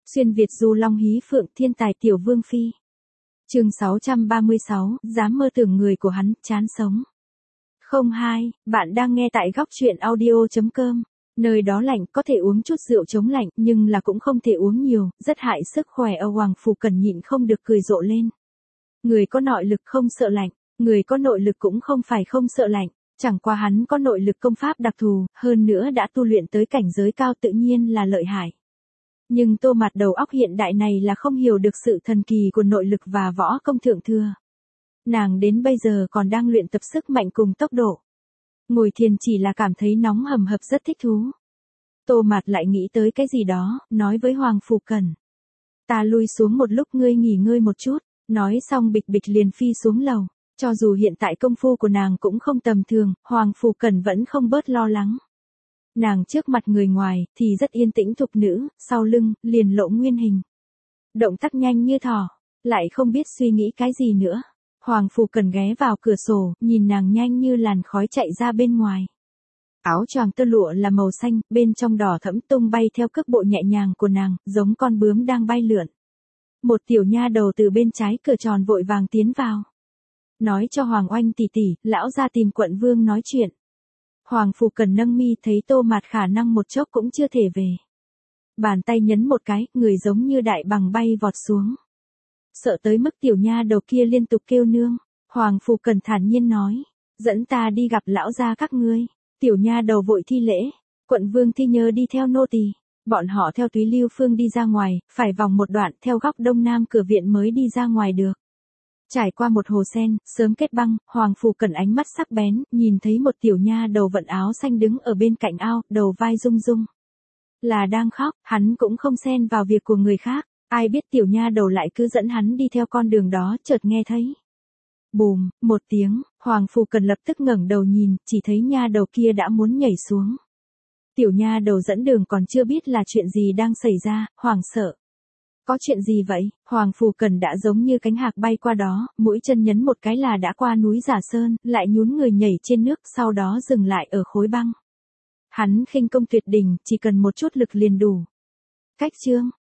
Xuyên Việt du long hí phượng thiên tài tiểu vương phi. Chương 636, dám mơ tưởng người của hắn, chán sống. 02, bạn đang nghe tại góc truyện audio.com. Nơi đó lạnh, có thể uống chút rượu chống lạnh, nhưng là cũng không thể uống nhiều, rất hại sức khỏe. Hoàng Phủ Cần nhịn không được cười rộ lên. Người có nội lực không sợ lạnh, người có nội lực cũng không phải không sợ lạnh, chẳng qua hắn có nội lực công pháp đặc thù, hơn nữa đã tu luyện tới cảnh giới cao tự nhiên là lợi hại. Nhưng Tô Mạt đầu óc hiện đại này là không hiểu được sự thần kỳ của nội lực và võ công thượng thừa. Nàng đến bây giờ còn đang luyện tập sức mạnh cùng tốc độ. Ngồi thiền chỉ là cảm thấy nóng hầm hập rất thích thú. Tô Mạt lại nghĩ tới cái gì đó, nói với Hoàng Phủ Cần. Ta lui xuống một lúc ngươi nghỉ ngơi một chút, nói xong bịch bịch liền phi xuống lầu. Cho dù hiện tại công phu của nàng cũng không tầm thường, Hoàng Phủ Cần vẫn không bớt lo lắng. Nàng trước mặt người ngoài thì rất yên tĩnh thục nữ, sau lưng liền lộ nguyên hình. Động tác nhanh như thỏ, lại không biết suy nghĩ cái gì nữa. Hoàng Phủ Cần ghé vào cửa sổ, nhìn nàng nhanh như làn khói chạy ra bên ngoài. Áo choàng tơ lụa là màu xanh, bên trong đỏ thẫm tung bay theo cước bộ nhẹ nhàng của nàng, giống con bướm đang bay lượn. Một tiểu nha đầu từ bên trái cửa tròn vội vàng tiến vào. Nói cho Hoàng Oanh tỷ tỷ, lão ra tìm quận vương nói chuyện. Hoàng Phủ Cần nâng mi thấy Tô Mạt khả năng một chốc cũng chưa thể về. Bàn tay nhấn một cái, người giống như đại bằng bay vọt xuống. Sợ tới mức tiểu nha đầu kia liên tục kêu nương. Hoàng Phủ Cần thản nhiên nói, dẫn ta đi gặp lão gia các ngươi. Tiểu nha đầu vội thi lễ, quận vương thi nhớ đi theo nô tỳ. Bọn họ theo Túy Lưu Phương đi ra ngoài, phải vòng một đoạn theo góc đông nam cửa viện mới đi ra ngoài được. Trải qua một hồ sen, sớm kết băng, Hoàng Phủ Cần ánh mắt sắc bén, nhìn thấy một tiểu nha đầu vận áo xanh đứng ở bên cạnh ao, đầu vai rung rung. Là đang khóc, hắn cũng không xen vào việc của người khác, ai biết tiểu nha đầu lại cứ dẫn hắn đi theo con đường đó, chợt nghe thấy. Bùm, một tiếng, Hoàng Phủ Cần lập tức ngẩng đầu nhìn, chỉ thấy nha đầu kia đã muốn nhảy xuống. Tiểu nha đầu dẫn đường còn chưa biết là chuyện gì đang xảy ra, hoảng sợ. Có chuyện gì vậy? Hoàng Phủ Cần đã giống như cánh hạc bay qua đó, mũi chân nhấn một cái là đã qua núi Giả Sơn, lại nhún người nhảy trên nước, sau đó dừng lại ở khối băng. Hắn khinh công tuyệt đỉnh, chỉ cần một chút lực liền đủ. Cách chương,